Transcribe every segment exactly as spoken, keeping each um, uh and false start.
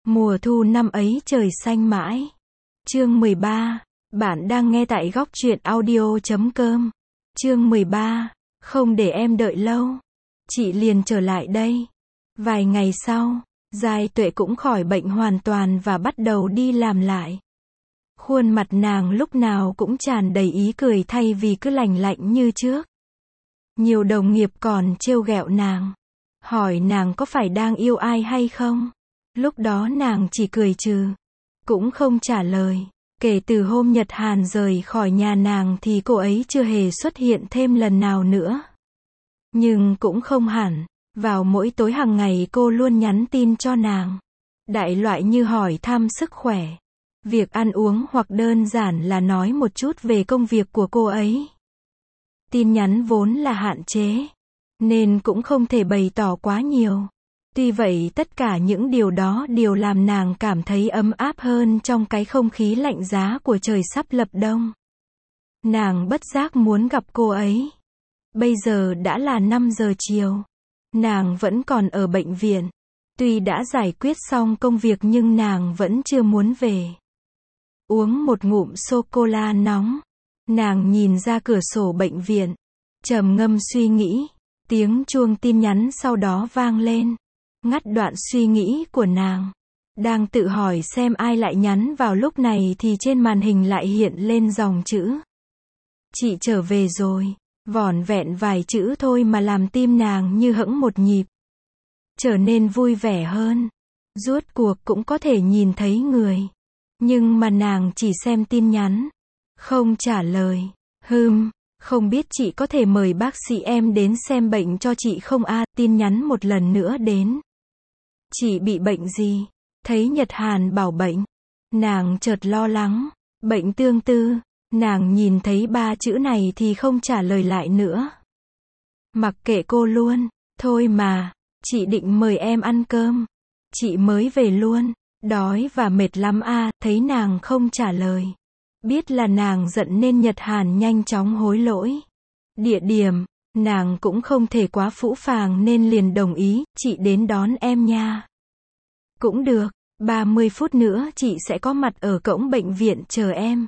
Mùa thu năm ấy trời xanh mãi. Chương mười ba. Bạn đang nghe tại góc truyện audio chấm com. Chương mười ba. Không để em đợi lâu. Chị liền trở lại đây. Vài ngày sau, Giai Tuệ cũng khỏi bệnh hoàn toàn và bắt đầu đi làm lại. Khuôn mặt nàng lúc nào cũng tràn đầy ý cười thay vì cứ lạnh lạnh như trước. Nhiều đồng nghiệp còn trêu ghẹo nàng, hỏi nàng có phải đang yêu ai hay không. Lúc đó nàng chỉ cười trừ, cũng không trả lời. Kể từ hôm Nhật Hàn rời khỏi nhà nàng thì cô ấy chưa hề xuất hiện thêm lần nào nữa. Nhưng cũng không hẳn, vào mỗi tối hàng ngày cô luôn nhắn tin cho nàng. Đại loại như hỏi thăm sức khỏe, việc ăn uống hoặc đơn giản là nói một chút về công việc của cô ấy. Tin nhắn vốn là hạn chế, nên cũng không thể bày tỏ quá nhiều. Tuy vậy tất cả những điều đó đều làm nàng cảm thấy ấm áp hơn trong cái không khí lạnh giá của trời sắp lập đông. Nàng bất giác muốn gặp cô ấy. Bây giờ đã là năm giờ chiều. Nàng vẫn còn ở bệnh viện. Tuy đã giải quyết xong công việc nhưng nàng vẫn chưa muốn về. Uống một ngụm sô-cô-la nóng. Nàng nhìn ra cửa sổ bệnh viện, trầm ngâm suy nghĩ. Tiếng chuông tin nhắn sau đó vang lên, ngắt đoạn suy nghĩ của nàng. Đang tự hỏi xem ai lại nhắn vào lúc này thì trên màn hình lại hiện lên dòng chữ: chị trở về rồi. Vỏn vẹn vài chữ thôi mà làm tim nàng như hững một nhịp, trở nên vui vẻ hơn. Rốt cuộc cũng có thể nhìn thấy người. Nhưng mà nàng chỉ xem tin nhắn, không trả lời. Hừm, không biết chị có thể mời bác sĩ em đến xem bệnh cho chị không a? À, tin nhắn một lần nữa đến. Chị bị bệnh gì? Thấy Nhật Hàn bảo bệnh, nàng chợt lo lắng. Bệnh tương tư. Nàng nhìn thấy ba chữ này thì không trả lời lại nữa. Mặc kệ cô luôn. Thôi mà, chị định mời em ăn cơm. Chị mới về luôn. Đói và mệt lắm a. À, thấy nàng không trả lời, biết là nàng giận nên Nhật Hàn nhanh chóng hối lỗi. Địa điểm, nàng cũng không thể quá phũ phàng nên liền đồng ý, chị đến đón em nha. Cũng được, ba mươi phút nữa chị sẽ có mặt ở cổng bệnh viện chờ em.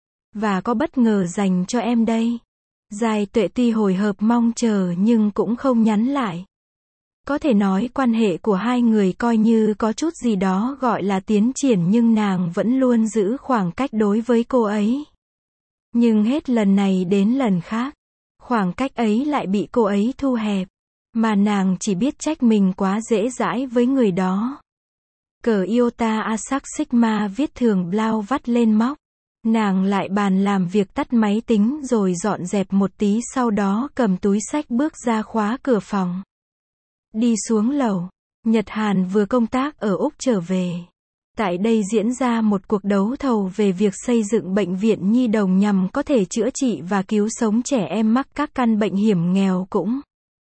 Và có bất ngờ dành cho em đây. Giai Tuệ tuy hồi hộp mong chờ nhưng cũng không nhắn lại. Có thể nói quan hệ của hai người coi như có chút gì đó gọi là tiến triển nhưng nàng vẫn luôn giữ khoảng cách đối với cô ấy. Nhưng hết lần này đến lần khác, khoảng cách ấy lại bị cô ấy thu hẹp. Mà nàng chỉ biết trách mình quá dễ dãi với người đó. Cờ Iota Asac Sigma viết thường blau vắt lên móc. Nàng lại bàn làm việc tắt máy tính rồi dọn dẹp một tí sau đó cầm túi xách bước ra khóa cửa phòng. Đi xuống lầu, Nhật Hàn vừa công tác ở Úc trở về. Tại đây diễn ra một cuộc đấu thầu về việc xây dựng bệnh viện nhi đồng nhằm có thể chữa trị và cứu sống trẻ em mắc các căn bệnh hiểm nghèo cũng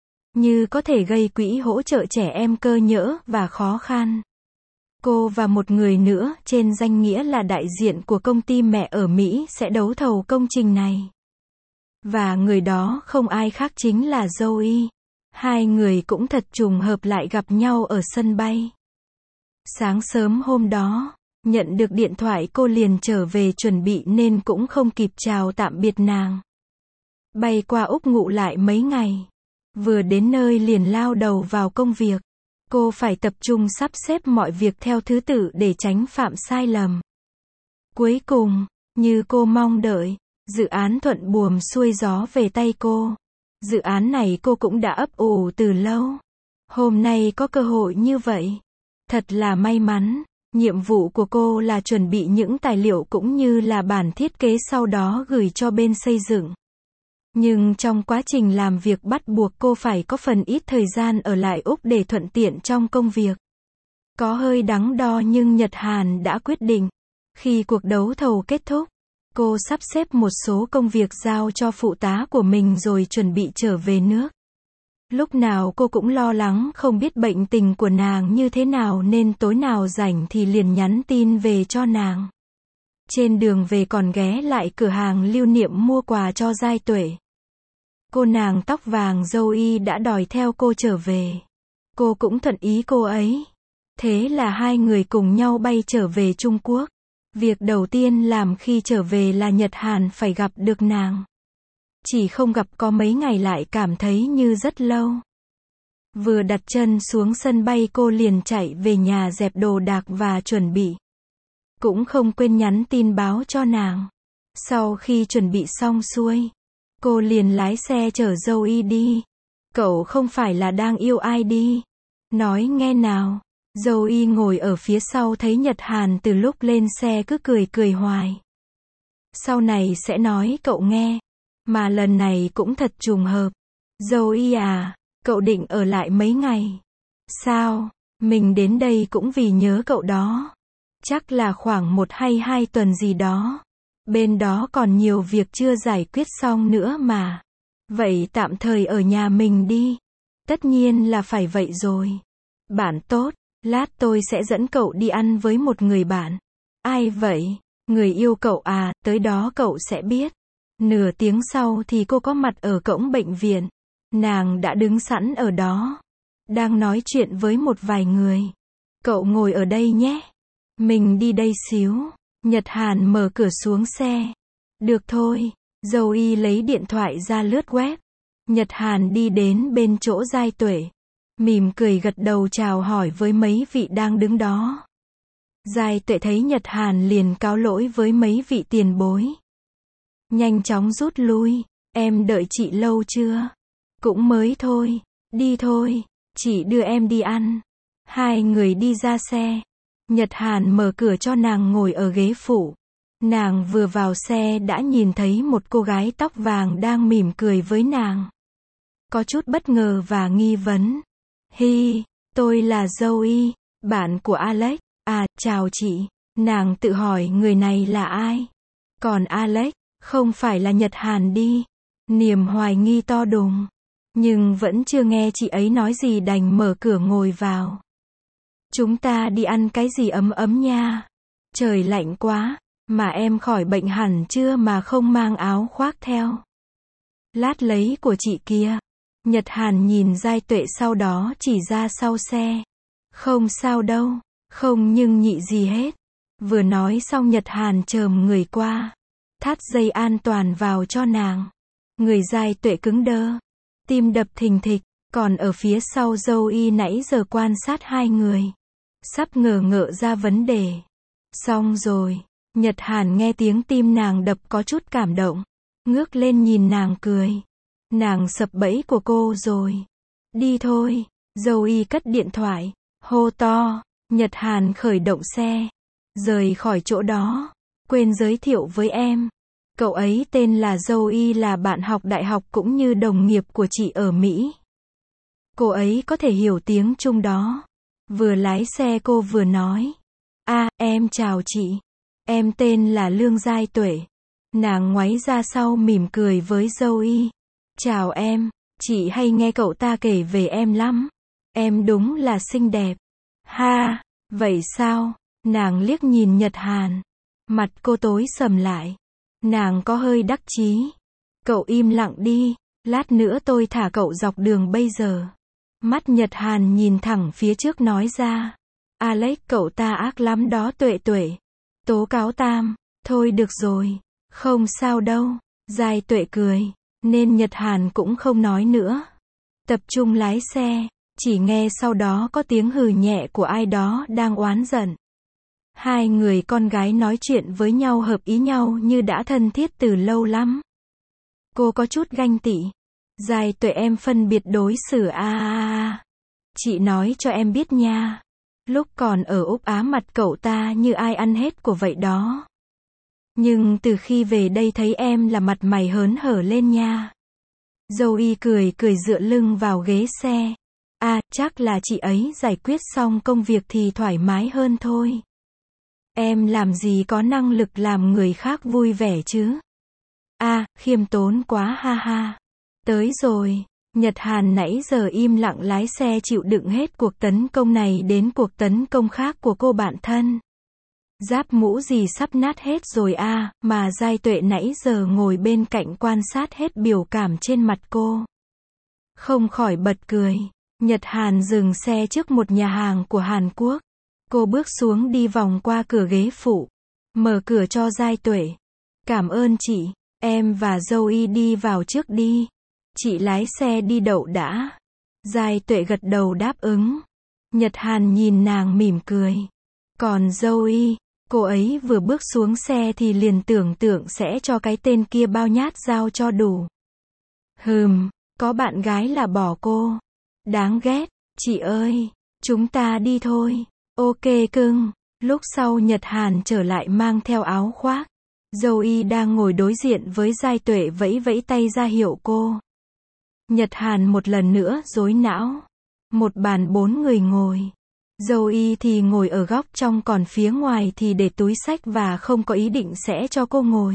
như có thể gây quỹ hỗ trợ trẻ em cơ nhỡ và khó khăn. Cô và một người nữa trên danh nghĩa là đại diện của công ty mẹ ở Mỹ sẽ đấu thầu công trình này. Và người đó không ai khác chính là Zoe. Hai người cũng thật trùng hợp lại gặp nhau ở sân bay. Sáng sớm hôm đó, nhận được điện thoại cô liền trở về chuẩn bị nên cũng không kịp chào tạm biệt nàng. Bay qua Úc ngụ lại mấy ngày. Vừa đến nơi liền lao đầu vào công việc. Cô phải tập trung sắp xếp mọi việc theo thứ tự để tránh phạm sai lầm. Cuối cùng, như cô mong đợi, dự án thuận buồm xuôi gió về tay cô. Dự án này cô cũng đã ấp ủ từ lâu. Hôm nay có cơ hội như vậy. Thật là may mắn. Nhiệm vụ của cô là chuẩn bị những tài liệu cũng như là bản thiết kế sau đó gửi cho bên xây dựng. Nhưng trong quá trình làm việc bắt buộc cô phải có phần ít thời gian ở lại Úc để thuận tiện trong công việc. Có hơi đắn đo nhưng Nhật Hàn đã quyết định. Khi cuộc đấu thầu kết thúc, cô sắp xếp một số công việc giao cho phụ tá của mình rồi chuẩn bị trở về nước. Lúc nào cô cũng lo lắng không biết bệnh tình của nàng như thế nào nên tối nào rảnh thì liền nhắn tin về cho nàng. Trên đường về còn ghé lại cửa hàng lưu niệm mua quà cho Giai Tuệ. Cô nàng tóc vàng Zoe đã đòi theo cô trở về. Cô cũng thuận ý cô ấy. Thế là hai người cùng nhau bay trở về Trung Quốc. Việc đầu tiên làm khi trở về là Nhật Hàn phải gặp được nàng. Chỉ không gặp có mấy ngày lại cảm thấy như rất lâu. Vừa đặt chân xuống sân bay cô liền chạy về nhà dẹp đồ đạc và chuẩn bị. Cũng không quên nhắn tin báo cho nàng. Sau khi chuẩn bị xong xuôi, cô liền lái xe chở Zoe đi. Cậu không phải là đang yêu ai đi. Nói nghe nào. Zoe ngồi ở phía sau thấy Nhật Hàn từ lúc lên xe cứ cười cười hoài. Sau này sẽ nói cậu nghe. Mà lần này cũng thật trùng hợp. Zoe à, cậu định ở lại mấy ngày? Sao, mình đến đây cũng vì nhớ cậu đó. Chắc là khoảng một hay hai tuần gì đó. Bên đó còn nhiều việc chưa giải quyết xong nữa mà. Vậy tạm thời ở nhà mình đi. Tất nhiên là phải vậy rồi. Bạn tốt, lát tôi sẽ dẫn cậu đi ăn với một người bạn. Ai vậy? Người yêu cậu à, tới đó cậu sẽ biết. Nửa tiếng sau thì cô có mặt ở cổng bệnh viện. Nàng đã đứng sẵn ở đó. Đang nói chuyện với một vài người. Cậu ngồi ở đây nhé. Mình đi đây xíu. Nhật Hàn mở cửa xuống xe. Được thôi. Zoe lấy điện thoại ra lướt web. Nhật Hàn đi đến bên chỗ Giai Tuệ. Mỉm cười gật đầu chào hỏi với mấy vị đang đứng đó. Giai Tuệ thấy Nhật Hàn liền cáo lỗi với mấy vị tiền bối. Nhanh chóng rút lui. Em đợi chị lâu chưa? Cũng mới thôi. Đi thôi. Chị đưa em đi ăn. Hai người đi ra xe. Nhật Hàn mở cửa cho nàng ngồi ở ghế phụ. Nàng vừa vào xe đã nhìn thấy một cô gái tóc vàng đang mỉm cười với nàng. Có chút bất ngờ và nghi vấn. Hi, tôi là Zoe, bạn của Alex. À, chào chị. Nàng tự hỏi người này là ai? Còn Alex, không phải là Nhật Hàn đi. Niềm hoài nghi to đùng. Nhưng vẫn chưa nghe chị ấy nói gì đành mở cửa ngồi vào. Chúng ta đi ăn cái gì ấm ấm nha. Trời lạnh quá, mà em khỏi bệnh hẳn chưa mà không mang áo khoác theo. Lát lấy của chị kia. Nhật Hàn nhìn Giai Tuệ sau đó chỉ ra sau xe. Không sao đâu, không nhưng nhị gì hết. Vừa nói xong Nhật Hàn chồm người qua. Thắt dây an toàn vào cho nàng. Người Giai Tuệ cứng đơ. Tim đập thình thịch, còn ở phía sau Zoe nãy giờ quan sát hai người. Sắp ngờ ngợ ra vấn đề. Xong rồi, Nhật Hàn nghe tiếng tim nàng đập có chút cảm động. Ngước lên nhìn nàng cười. Nàng sập bẫy của cô rồi. Đi thôi. Zoe cất điện thoại. Hô to. Nhật Hàn khởi động xe. Rời khỏi chỗ đó. Quên giới thiệu với em. Cậu ấy tên là Zoe, là bạn học đại học cũng như đồng nghiệp của chị ở Mỹ. Cô ấy có thể hiểu tiếng Trung đó. Vừa lái xe cô vừa nói. À, em chào chị. Em tên là Lương Giai Tuệ. Nàng ngoáy ra sau mỉm cười với Zoe. Chào em, chị hay nghe cậu ta kể về em lắm. Em đúng là xinh đẹp. Ha, vậy sao? Nàng liếc nhìn Nhật Hàn. Mặt cô tối sầm lại. Nàng có hơi đắc chí. Cậu im lặng đi, lát nữa tôi thả cậu dọc đường bây giờ. Mắt Nhật Hàn nhìn thẳng phía trước nói ra. Alex cậu ta ác lắm đó Tuệ Tuệ. Tố cáo Tam, thôi được rồi, không sao đâu. Giai Tuệ cười, nên Nhật Hàn cũng không nói nữa. Tập trung lái xe, chỉ nghe sau đó có tiếng hừ nhẹ của ai đó đang oán giận. Hai người con gái nói chuyện với nhau hợp ý nhau như đã thân thiết từ lâu lắm. Cô có chút ganh tị. Giai Tuệ em phân biệt đối xử a à, à, à. Chị nói cho em biết nha. Lúc còn ở Úc Á mặt cậu ta như ai ăn hết của vậy đó. Nhưng từ khi về đây thấy em là mặt mày hớn hở lên nha. Zoe cười cười dựa lưng vào ghế xe. À, chắc là chị ấy giải quyết xong công việc thì thoải mái hơn thôi. Em làm gì có năng lực làm người khác vui vẻ chứ? À, khiêm tốn quá ha ha. Tới rồi. Nhật Hàn nãy giờ im lặng lái xe chịu đựng hết cuộc tấn công này đến cuộc tấn công khác của cô bạn thân. Giáp mũ gì sắp nát hết rồi à, mà Giai Tuệ nãy giờ ngồi bên cạnh quan sát hết biểu cảm trên mặt cô. Không khỏi bật cười. Nhật Hàn dừng xe trước một nhà hàng của Hàn Quốc. Cô bước xuống đi vòng qua cửa ghế phụ. Mở cửa cho Giai Tuệ. Cảm ơn chị, em và Zoe đi vào trước đi. Chị lái xe đi đậu đã. Giai Tuệ gật đầu đáp ứng. Nhật Hàn nhìn nàng mỉm cười. Còn Zoe, cô ấy vừa bước xuống xe thì liền tưởng tượng sẽ cho cái tên kia bao nhát dao cho đủ. Hừm, có bạn gái là bỏ cô. Đáng ghét, chị ơi, chúng ta đi thôi. Ok cưng. Lúc sau Nhật Hàn trở lại mang theo áo khoác. Zoe đang ngồi đối diện với Giai Tuệ vẫy vẫy tay ra hiệu cô. Nhật Hàn một lần nữa rối não. Một bàn bốn người ngồi. Zoe thì ngồi ở góc trong còn phía ngoài thì để túi xách và không có ý định sẽ cho cô ngồi.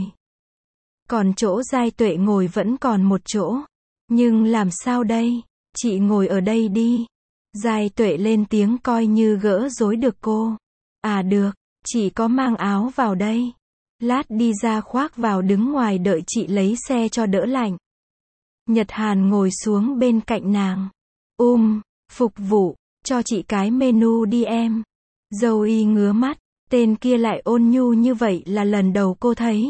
Còn chỗ Giai Tuệ ngồi vẫn còn một chỗ. Nhưng làm sao đây? Chị ngồi ở đây đi. Giai Tuệ lên tiếng coi như gỡ rối được cô. À được, chị có mang áo vào đây. Lát đi ra khoác vào đứng ngoài đợi chị lấy xe cho đỡ lạnh. Nhật Hàn ngồi xuống bên cạnh nàng. Um, phục vụ, cho chị cái menu đi em. Zoe ngứa mắt, tên kia lại ôn nhu như vậy là lần đầu cô thấy.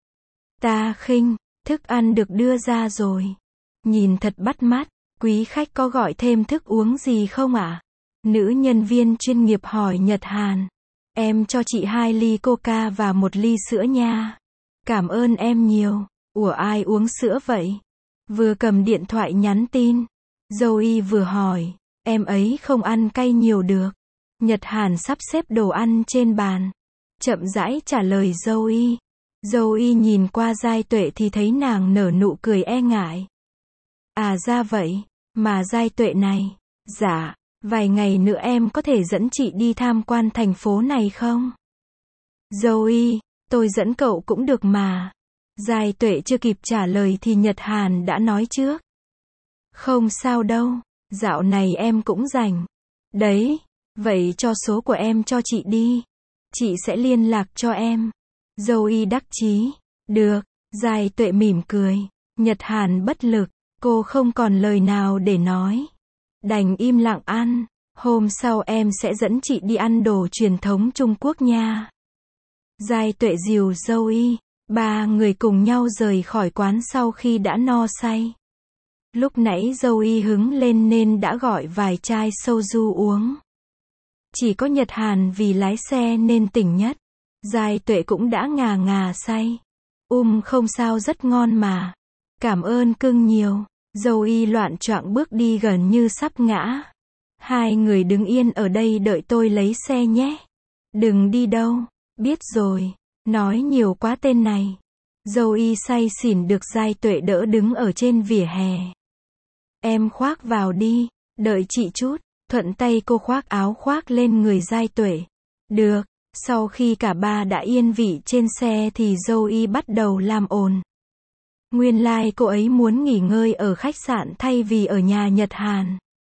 Ta khinh, thức ăn được đưa ra rồi. Nhìn thật bắt mắt, quý khách có gọi thêm thức uống gì không ạ? À? Nữ nhân viên chuyên nghiệp hỏi Nhật Hàn. Em cho chị hai ly coca và một ly sữa nha. Cảm ơn em nhiều. Ủa ai uống sữa vậy? Vừa cầm điện thoại nhắn tin. Zoe vừa hỏi. Em ấy không ăn cay nhiều được. Nhật Hàn sắp xếp đồ ăn trên bàn. Chậm rãi trả lời Zoe. Zoe nhìn qua Giai Tuệ thì thấy nàng nở nụ cười e ngại. À ra vậy, mà Giai Tuệ này. Dạ, vài ngày nữa em có thể dẫn chị đi tham quan thành phố này không? Zoe, tôi dẫn cậu cũng được mà. Giai Tuệ chưa kịp trả lời thì Nhật Hàn đã nói trước. Không sao đâu, dạo này em cũng rảnh. Đấy, vậy cho số của em cho chị đi. Chị sẽ liên lạc cho em. Zoe đắc chí. Được, Giai Tuệ mỉm cười. Nhật Hàn bất lực, cô không còn lời nào để nói. Đành im lặng ăn. Hôm sau em sẽ dẫn chị đi ăn đồ truyền thống Trung Quốc nha. Giai Tuệ dìu Zoe. Ba người cùng nhau rời khỏi quán sau khi đã no say. Lúc nãy Zoe hứng lên nên đã gọi vài chai soju uống. Chỉ có Nhật Hàn vì lái xe nên tỉnh nhất. Giai Tuệ cũng đã ngà ngà say. Um không sao rất ngon mà. Cảm ơn cưng nhiều. Zoe loạn choạng bước đi gần như sắp ngã. Hai người đứng yên ở đây đợi tôi lấy xe nhé. Đừng đi đâu. Biết rồi. Nói nhiều quá tên này. Zoe say xỉn được Giai Tuệ đỡ đứng ở trên vỉa hè. Em khoác vào đi. Đợi chị chút. Thuận tay cô khoác áo khoác lên người Giai Tuệ. Được. Sau khi cả ba đã yên vị trên xe thì Zoe bắt đầu làm ồn. Nguyên lai like cô ấy muốn nghỉ ngơi ở khách sạn thay vì ở nhà Nhật Hàn.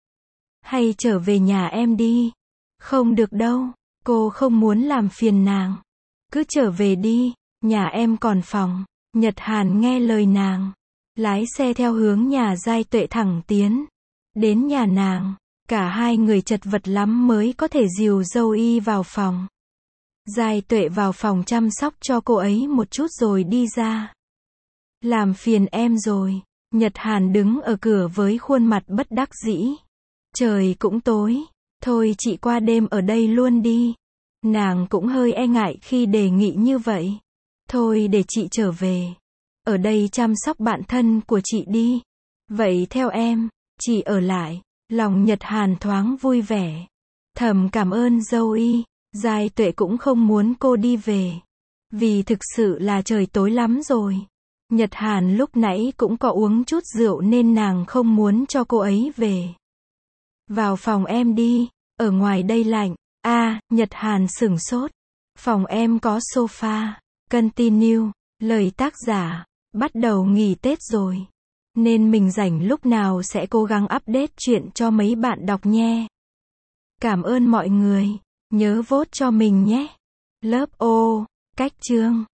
Hay trở về nhà em đi. Không được đâu. Cô không muốn làm phiền nàng. Cứ trở về đi. Nhà em còn phòng. Nhật Hàn nghe lời nàng. Lái xe theo hướng nhà Giai Tuệ thẳng tiến. Đến nhà nàng. Cả hai người chật vật lắm mới có thể dìu Zoe vào phòng. Giai Tuệ vào phòng chăm sóc cho cô ấy một chút rồi đi ra. Làm phiền em rồi. Nhật Hàn đứng ở cửa với khuôn mặt bất đắc dĩ. Trời cũng tối. Thôi chị qua đêm ở đây luôn đi. Nàng cũng hơi e ngại khi đề nghị như vậy. Thôi để chị trở về. Ở đây chăm sóc bạn thân của chị đi. Vậy theo em, chị ở lại. Lòng Nhật Hàn thoáng vui vẻ. Thầm cảm ơn Zoe. Giai Tuệ cũng không muốn cô đi về. Vì thực sự là trời tối lắm rồi. Nhật Hàn lúc nãy cũng có uống chút rượu nên nàng không muốn cho cô ấy về. Vào phòng em đi. Ở ngoài đây lạnh. A, à, Nhật Hàn sửng sốt. Phòng em có sofa. Continue. Lời tác giả. Bắt đầu nghỉ Tết rồi. Nên mình rảnh lúc nào sẽ cố gắng update chuyện cho mấy bạn đọc nhé. Cảm ơn mọi người. Nhớ vote cho mình nhé. Lớp O. Cách chương.